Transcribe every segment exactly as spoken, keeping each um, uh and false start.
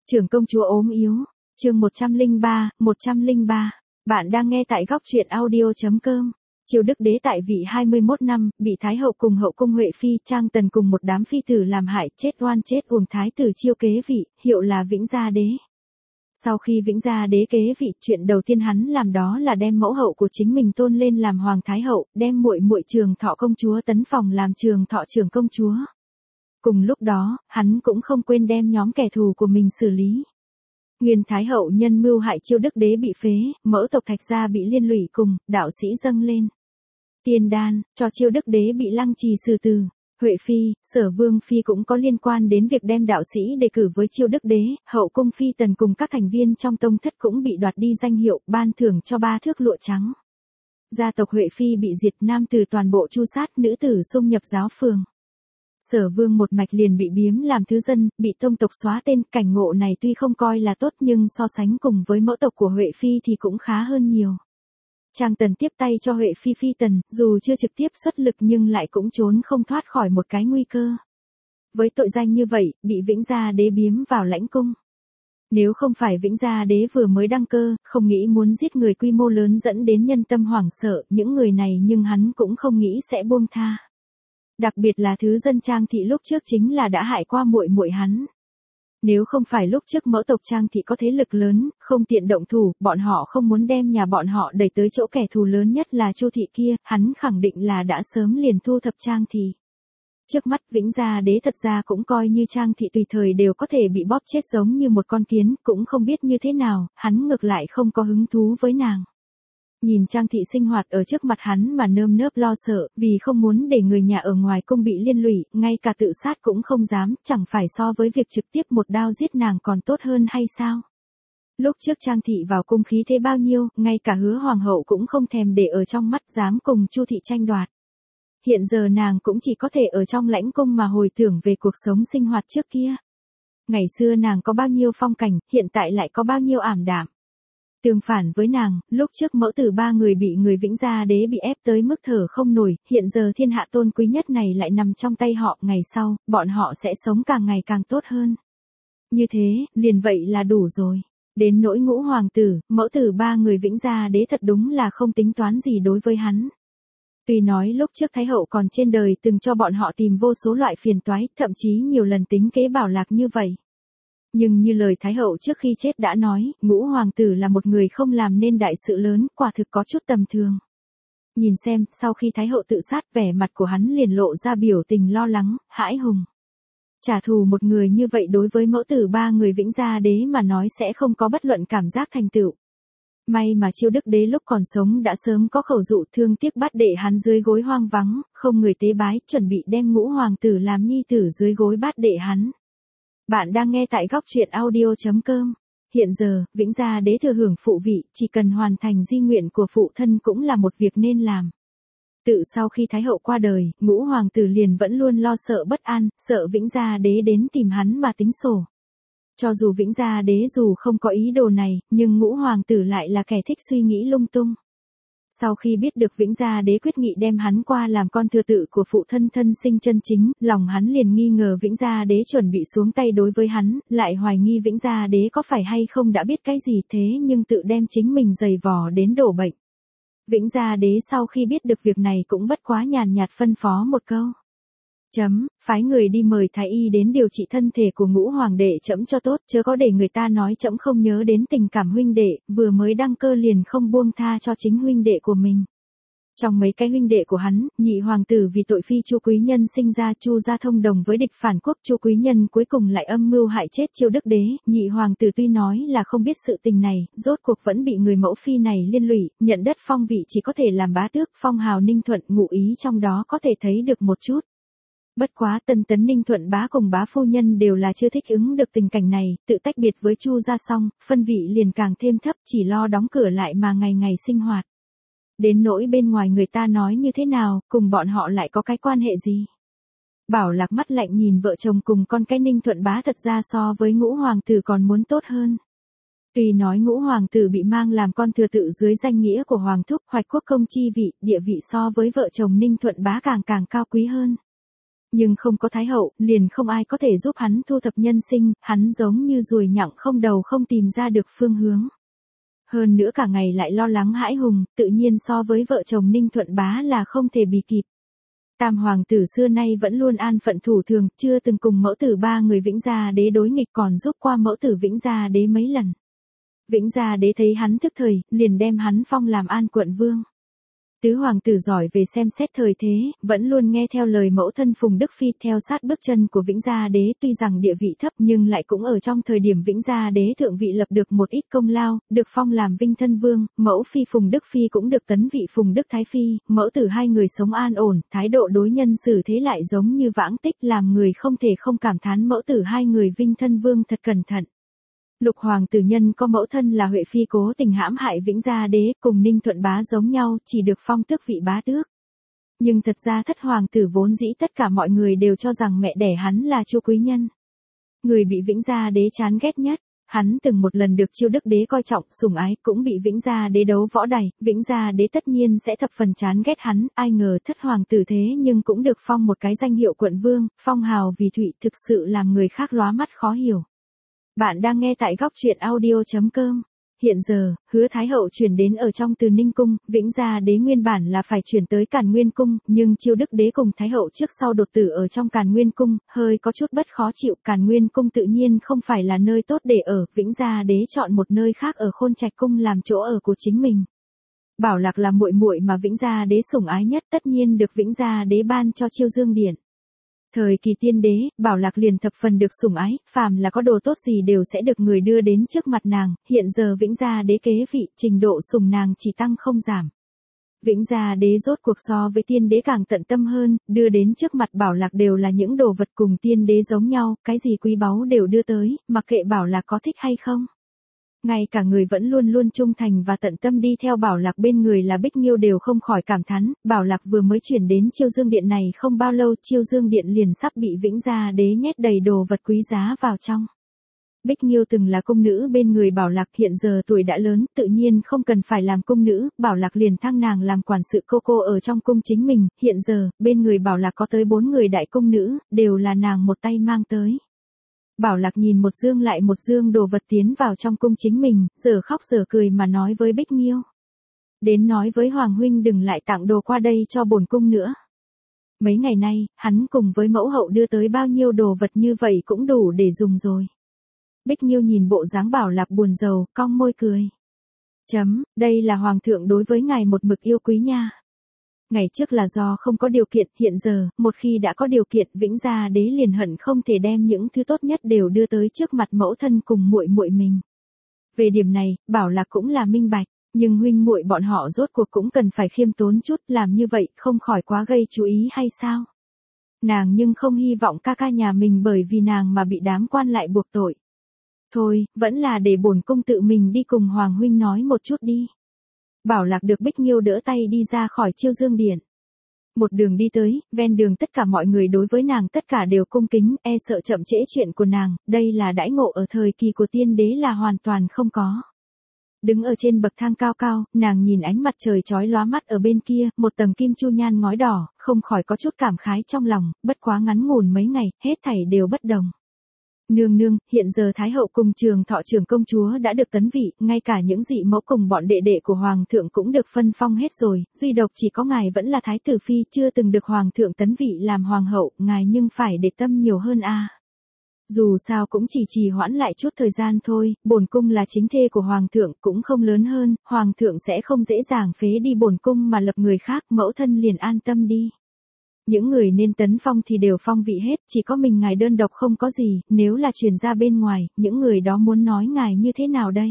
Trưởng công chúa ốm yếu, chương một trăm lẻ ba, một trăm lẻ ba. Bạn đang nghe tại góc truyện audio chấm com. Triều Đức Đế tại vị hai mươi mốt năm, bị Thái hậu cùng hậu cung Huệ phi, Trang Tần cùng một đám phi tử làm hại, chết oan chết uổng. Thái tử Chiêu kế vị, hiệu là Vĩnh Gia Đế. Sau khi Vĩnh Gia Đế kế vị, chuyện đầu tiên hắn làm đó là đem mẫu hậu của chính mình tôn lên làm hoàng thái hậu, đem muội muội Trường Thọ công chúa Tấn Phòng làm Trường Thọ trưởng công chúa. Cùng lúc đó, hắn cũng không quên đem nhóm kẻ thù của mình xử lý. Nguyên Thái hậu nhân mưu hại Chiêu Đức Đế bị phế, mẫu tộc Thạch gia bị liên lụy cùng đạo sĩ dâng lên tiên đan, cho Chiêu Đức Đế bị lăng trì xử tử. Huệ phi, Sở Vương phi cũng có liên quan đến việc đem đạo sĩ đề cử với Chiêu Đức Đế, hậu cung phi tần cùng các thành viên trong tông thất cũng bị đoạt đi danh hiệu, ban thưởng cho ba thước lụa trắng. Gia tộc Huệ phi bị diệt, nam tử toàn bộ tru sát, nữ tử xung nhập giáo phường. Sở Vương một mạch liền bị biếm làm thứ dân, bị tông tộc xóa tên. Cảnh ngộ này tuy không coi là tốt nhưng so sánh cùng với mẫu tộc của Huệ phi thì cũng khá hơn nhiều. Trang Tần tiếp tay cho Huệ phi phi tần, dù chưa trực tiếp xuất lực nhưng lại cũng trốn không thoát khỏi một cái nguy cơ. Với tội danh như vậy, bị Vĩnh Gia Đế biếm vào lãnh cung. Nếu không phải Vĩnh Gia Đế vừa mới đăng cơ, không nghĩ muốn giết người quy mô lớn dẫn đến nhân tâm hoảng sợ, những người này nhưng hắn cũng không nghĩ sẽ buông tha. Đặc biệt là thứ dân Trang thị lúc trước chính là đã hại qua muội muội hắn. Nếu không phải lúc trước mẫu tộc Trang thị có thế lực lớn, không tiện động thủ, bọn họ không muốn đem nhà bọn họ đẩy tới chỗ kẻ thù lớn nhất là Chu thị kia, hắn khẳng định là đã sớm liền thu thập Trang thị. Trước mắt Vĩnh Gia Đế thật ra cũng coi như Trang thị tùy thời đều có thể bị bóp chết giống như một con kiến, cũng không biết như thế nào, hắn ngược lại không có hứng thú với nàng. Nhìn Trang thị sinh hoạt ở trước mặt hắn mà nơm nớp lo sợ, vì không muốn để người nhà ở ngoài cung bị liên lụy, ngay cả tự sát cũng không dám, chẳng phải so với việc trực tiếp một đao giết nàng còn tốt hơn hay sao? Lúc trước Trang thị vào cung khí thế bao nhiêu, ngay cả Hứa hoàng hậu cũng không thèm để ở trong mắt, dám cùng Chu thị tranh đoạt. Hiện giờ nàng cũng chỉ có thể ở trong lãnh cung mà hồi tưởng về cuộc sống sinh hoạt trước kia. Ngày xưa nàng có bao nhiêu phong cảnh, hiện tại lại có bao nhiêu ảm đạm. Tương phản với nàng, lúc trước mẫu tử ba người bị người Vĩnh Gia Đế bị ép tới mức thở không nổi, hiện giờ thiên hạ tôn quý nhất này lại nằm trong tay họ, ngày sau, bọn họ sẽ sống càng ngày càng tốt hơn. Như thế, liền vậy là đủ rồi. Đến nỗi Ngũ hoàng tử, mẫu tử ba người Vĩnh Gia Đế thật đúng là không tính toán gì đối với hắn. Tuy nói lúc trước Thái hậu còn trên đời từng cho bọn họ tìm vô số loại phiền toái, thậm chí nhiều lần tính kế bảo lạc như vậy. Nhưng như lời Thái hậu trước khi chết đã nói, Ngũ hoàng tử là một người không làm nên đại sự lớn, quả thực có chút tầm thường. Nhìn xem, sau khi Thái hậu tự sát, vẻ mặt của hắn liền lộ ra biểu tình lo lắng, hãi hùng. Trả thù một người như vậy đối với mẫu tử ba người Vĩnh Gia Đế mà nói sẽ không có bất luận cảm giác thành tựu. May mà Chiêu Đức Đế lúc còn sống đã sớm có khẩu dụ, thương tiếc bát đệ hắn dưới gối hoang vắng, không người tế bái, chuẩn bị đem Ngũ hoàng tử làm nhi tử dưới gối bát đệ hắn. Bạn đang nghe tại góc truyện audio chấm com. Hiện giờ, Vĩnh Gia Đế thừa hưởng phụ vị, chỉ cần hoàn thành di nguyện của phụ thân cũng là một việc nên làm. Tự sau khi Thái hậu qua đời, Ngũ hoàng tử liền vẫn luôn lo sợ bất an, sợ Vĩnh Gia Đế đến tìm hắn mà tính sổ. Cho dù Vĩnh Gia Đế dù không có ý đồ này, nhưng Ngũ hoàng tử lại là kẻ thích suy nghĩ lung tung. Sau khi biết được Vĩnh Gia Đế quyết nghị đem hắn qua làm con thừa tự của phụ thân thân sinh chân chính, lòng hắn liền nghi ngờ Vĩnh Gia Đế chuẩn bị xuống tay đối với hắn, lại hoài nghi Vĩnh Gia Đế có phải hay không đã biết cái gì thế nhưng tự đem chính mình giày vò đến đổ bệnh. Vĩnh Gia Đế sau khi biết được việc này cũng bất quá nhàn nhạt phân phó một câu. Chấm, phái người đi mời thái y đến điều trị thân thể của Ngũ hoàng đệ chấm cho tốt, chớ có để người ta nói chấm không nhớ đến tình cảm huynh đệ, vừa mới đăng cơ liền không buông tha cho chính huynh đệ của mình. Trong mấy cái huynh đệ của hắn, nhị hoàng tử vì tội phi Chu quý nhân sinh ra, Chu gia thông đồng với địch phản quốc, Chu quý nhân cuối cùng lại âm mưu hại chết Chiêu Đức Đế, nhị hoàng tử tuy nói là không biết sự tình này, rốt cuộc vẫn bị người mẫu phi này liên lụy, nhận đất phong vị chỉ có thể làm bá tước, phong hào Ninh Thuận, ngụ ý trong đó có thể thấy được một chút. Bất quá Tân Tấn Ninh Thuận bá cùng bá phu nhân đều là chưa thích ứng được tình cảnh này, tự tách biệt với Chu gia xong, phân vị liền càng thêm thấp, chỉ lo đóng cửa lại mà ngày ngày sinh hoạt. Đến nỗi bên ngoài người ta nói như thế nào, cùng bọn họ lại có cái quan hệ gì? Bảo Lạc mắt lạnh nhìn vợ chồng cùng con cái Ninh Thuận bá thật ra so với Ngũ hoàng tử còn muốn tốt hơn. Tuy nói Ngũ hoàng tử bị mang làm con thừa tự dưới danh nghĩa của hoàng thúc, Hoạch quốc công chi vị, địa vị so với vợ chồng Ninh Thuận bá càng càng cao quý hơn. Nhưng không có thái hậu, liền không ai có thể giúp hắn thu thập nhân sinh, hắn giống như ruồi nhặng không đầu không tìm ra được phương hướng. Hơn nữa cả ngày lại lo lắng hãi hùng, tự nhiên so với vợ chồng Ninh Thuận Bá là không thể bì kịp. Tam hoàng tử xưa nay vẫn luôn an phận thủ thường, chưa từng cùng mẫu tử ba người Vĩnh Gia Đế đối nghịch, còn giúp qua mẫu tử Vĩnh Gia Đế mấy lần. Vĩnh Gia Đế thấy hắn thức thời, liền đem hắn phong làm An quận vương. Tứ hoàng tử giỏi về xem xét thời thế, vẫn luôn nghe theo lời mẫu thân Phùng Đức Phi, theo sát bước chân của Vĩnh Gia Đế, tuy rằng địa vị thấp nhưng lại cũng ở trong thời điểm Vĩnh Gia Đế thượng vị lập được một ít công lao, được phong làm Vinh Thân Vương, mẫu phi Phùng Đức Phi cũng được tấn vị Phùng Đức Thái Phi, mẫu tử hai người sống an ổn, thái độ đối nhân xử thế lại giống như vãng tích, làm người không thể không cảm thán mẫu tử hai người Vinh Thân Vương thật cẩn thận. Lục hoàng tử nhân có mẫu thân là Huệ Phi cố tình hãm hại Vĩnh Gia Đế, cùng Ninh Thuận Bá giống nhau, chỉ được phong tước vị bá tước. Nhưng thật ra thất hoàng tử vốn dĩ tất cả mọi người đều cho rằng mẹ đẻ hắn là Chu Quý Nhân. Người bị Vĩnh Gia Đế chán ghét nhất, hắn từng một lần được Chiêu Đức Đế coi trọng, sủng ái, cũng bị Vĩnh Gia Đế đấu võ đày, Vĩnh Gia Đế tất nhiên sẽ thập phần chán ghét hắn, ai ngờ thất hoàng tử thế nhưng cũng được phong một cái danh hiệu quận vương, phong hào vì thụy, thực sự làm người khác lóa mắt khó hiểu. Bạn đang nghe tại góc truyện audio chấm com. Hiện giờ, Hứa Thái Hậu chuyển đến ở trong Từ Ninh Cung, Vĩnh Gia Đế nguyên bản là phải chuyển tới Càn Nguyên Cung, nhưng Chiêu Đức Đế cùng Thái Hậu trước sau đột tử ở trong Càn Nguyên Cung, hơi có chút bất khó chịu. Càn Nguyên Cung tự nhiên không phải là nơi tốt để ở, Vĩnh Gia Đế chọn một nơi khác ở Khôn Trạch Cung làm chỗ ở của chính mình. Bảo Lạc là muội muội mà Vĩnh Gia Đế sủng ái nhất, tất nhiên được Vĩnh Gia Đế ban cho Chiêu Dương Điện. Thời kỳ tiên đế, Bảo Lạc liền thập phần được sủng ái, phàm là có đồ tốt gì đều sẽ được người đưa đến trước mặt nàng, hiện giờ Vĩnh Gia Đế kế vị, trình độ sủng nàng chỉ tăng không giảm. Vĩnh Gia Đế rốt cuộc so với tiên đế càng tận tâm hơn, đưa đến trước mặt Bảo Lạc đều là những đồ vật cùng tiên đế giống nhau, cái gì quý báu đều đưa tới, mặc kệ Bảo Lạc có thích hay không. Ngay cả người vẫn luôn luôn trung thành và tận tâm đi theo Bảo Lạc bên người là Bích Nghiêu đều không khỏi cảm thán, Bảo Lạc vừa mới chuyển đến Chiêu Dương Điện này không bao lâu, Chiêu Dương Điện liền sắp bị Vĩnh Gia Đế nhét đầy đồ vật quý giá vào trong. Bích Nghiêu từng là cung nữ bên người Bảo Lạc, hiện giờ tuổi đã lớn, tự nhiên không cần phải làm cung nữ, Bảo Lạc liền thăng nàng làm quản sự cô cô ở trong cung chính mình, hiện giờ, bên người Bảo Lạc có tới bốn người đại cung nữ, đều là nàng một tay mang tới. Bảo Lạc nhìn một dương lại một dương đồ vật tiến vào trong cung chính mình, giờ khóc giờ cười mà nói với Bích Nghiêu. Đến nói với Hoàng huynh đừng lại tặng đồ qua đây cho bổn cung nữa. Mấy ngày nay, hắn cùng với mẫu hậu đưa tới bao nhiêu đồ vật như vậy cũng đủ để dùng rồi. Bích Nghiêu nhìn bộ dáng Bảo Lạc buồn rầu, cong môi cười. Chấm, đây là Hoàng thượng đối với ngài một mực yêu quý nha. Ngày trước là do không có điều kiện, hiện giờ, một khi đã có điều kiện, Vĩnh Gia Đế liền hận không thể đem những thứ tốt nhất đều đưa tới trước mặt mẫu thân cùng muội muội mình. Về điểm này, Bảo Lạc cũng là minh bạch, nhưng huynh muội bọn họ rốt cuộc cũng cần phải khiêm tốn chút, làm như vậy không khỏi quá gây chú ý hay sao? Nàng nhưng không hy vọng ca ca nhà mình bởi vì nàng mà bị đám quan lại buộc tội. Thôi, vẫn là để bổn cung tự mình đi cùng Hoàng huynh nói một chút đi. Bảo Lạc được Bích Nghiêu đỡ tay đi ra khỏi Chiêu Dương Điện. Một đường đi tới, ven đường tất cả mọi người đối với nàng tất cả đều cung kính, e sợ chậm trễ chuyện của nàng, đây là đãi ngộ ở thời kỳ của tiên đế là hoàn toàn không có. Đứng ở trên bậc thang cao cao, nàng nhìn ánh mặt trời chói lóa mắt ở bên kia, một tầng kim chu nhan ngói đỏ, không khỏi có chút cảm khái trong lòng, bất quá ngắn ngủn mấy ngày, hết thảy đều bất đồng. Nương nương, hiện giờ Thái hậu cùng Trường Thọ trưởng công chúa đã được tấn vị, ngay cả những dị mẫu cùng bọn đệ đệ của Hoàng thượng cũng được phân phong hết rồi, duy độc chỉ có ngài vẫn là Thái tử Phi chưa từng được Hoàng thượng tấn vị làm Hoàng hậu, ngài nhưng phải để tâm nhiều hơn a. À. Dù sao cũng chỉ trì hoãn lại chút thời gian thôi, bổn cung là chính thê của Hoàng thượng cũng không lớn hơn, Hoàng thượng sẽ không dễ dàng phế đi bổn cung mà lập người khác, mẫu thân liền an tâm đi. Những người nên tấn phong thì đều phong vị hết, chỉ có mình ngài đơn độc không có gì, nếu là truyền ra bên ngoài, những người đó muốn nói ngài như thế nào đây?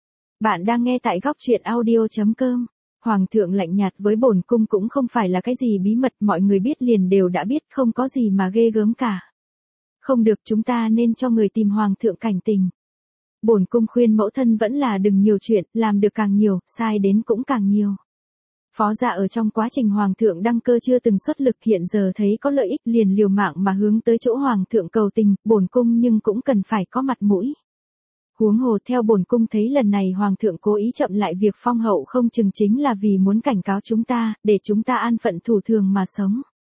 Bạn đang nghe tại góc truyện audio chấm com. Hoàng thượng lạnh nhạt với bổn cung cũng không phải là cái gì bí mật, mọi người biết liền đều đã biết, không có gì mà ghê gớm cả. Không được, chúng ta nên cho người tìm Hoàng thượng cảnh tình. Bổn cung khuyên mẫu thân vẫn là đừng nhiều chuyện, làm được càng nhiều, sai đến cũng càng nhiều. Phó gia ở trong quá trình Hoàng thượng đăng cơ chưa từng xuất lực, hiện giờ thấy có lợi ích liền liều mạng mà hướng tới chỗ Hoàng thượng cầu tình, bổn cung nhưng cũng cần phải có mặt mũi. Huống hồ theo bổn cung thấy lần này Hoàng thượng cố ý chậm lại việc phong hậu không chừng chính là vì muốn cảnh cáo chúng ta, để chúng ta an phận thủ thường mà sống.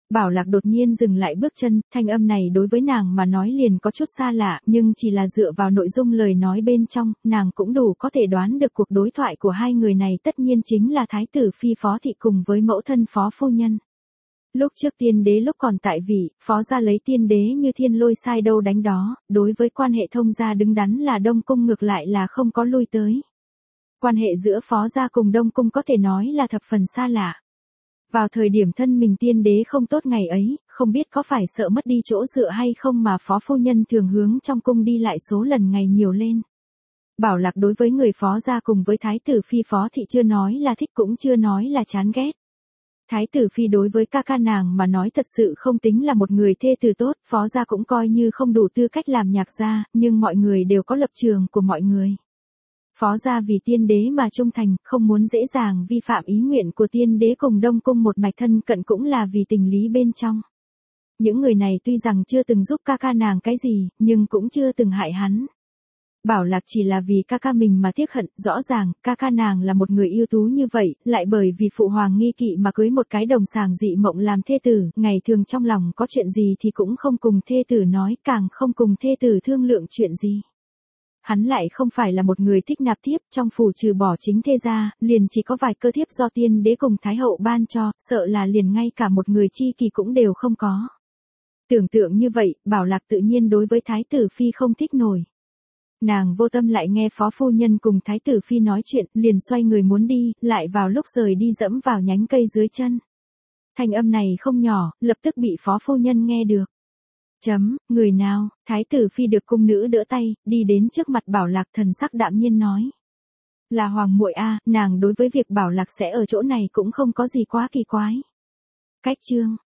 Bảo Lạc đột nhiên dừng lại bước chân, thanh âm này đối với nàng mà nói liền có chút xa lạ, nhưng chỉ là dựa vào nội dung lời nói bên trong, nàng cũng đủ có thể đoán được cuộc đối thoại của hai người này tất nhiên chính là Thái tử Phi Phó Thị cùng với mẫu thân Phó Phu Nhân. Lúc trước tiên đế lúc còn tại vị, Phó gia lấy tiên đế như thiên lôi sai đâu đánh đó, đối với quan hệ thông gia đứng đắn là Đông Cung ngược lại là không có lui tới. Quan hệ giữa Phó gia cùng Đông Cung có thể nói là thập phần xa lạ. Vào thời điểm thân mình tiên đế không tốt ngày ấy, không biết có phải sợ mất đi chỗ dựa hay không mà Phó Phu Nhân thường hướng trong cung đi lại số lần ngày nhiều lên. Bảo Lạc đối với người Phó gia cùng với Thái tử Phi Phó Thị chưa nói là thích cũng chưa nói là chán ghét. Thái tử Phi đối với ca ca nàng mà nói thật sự không tính là một người thê tử tốt, Phó gia cũng coi như không đủ tư cách làm nhạc gia, nhưng mọi người đều có lập trường của mọi người. Phó gia vì tiên đế mà trung thành, không muốn dễ dàng vi phạm ý nguyện của tiên đế cùng Đông Cung một mạch thân cận cũng là vì tình lý bên trong. Những người này tuy rằng chưa từng giúp ca ca nàng cái gì, nhưng cũng chưa từng hại hắn. Bảo Lạc chỉ là vì ca ca mình mà tiếc hận, rõ ràng, ca ca nàng là một người ưu tú như vậy, lại bởi vì phụ hoàng nghi kỵ mà cưới một cái đồng sàng dị mộng làm thê tử, ngày thường trong lòng có chuyện gì thì cũng không cùng thê tử nói, càng không cùng thê tử thương lượng chuyện gì. Hắn lại không phải là một người thích nạp thiếp, trong phủ trừ bỏ chính thê gia, liền chỉ có vài cơ thiếp do tiên đế cùng thái hậu ban cho, sợ là liền ngay cả một người chi kỷ cũng đều không có. Tưởng tượng như vậy, Bảo Lạc tự nhiên đối với Thái tử Phi không thích nổi. Nàng vô tâm lại nghe Phó Phu Nhân cùng Thái tử Phi nói chuyện, liền xoay người muốn đi, lại vào lúc rời đi dẫm vào nhánh cây dưới chân. Thanh âm này không nhỏ, lập tức bị Phó Phu Nhân nghe được. Chấm, người nào? Thái tử Phi được cung nữ đỡ tay, đi đến trước mặt Bảo Lạc, thần sắc đạm nhiên nói. Là hoàng muội a, nàng đối với việc Bảo Lạc sẽ ở chỗ này cũng không có gì quá kỳ quái. Cách chương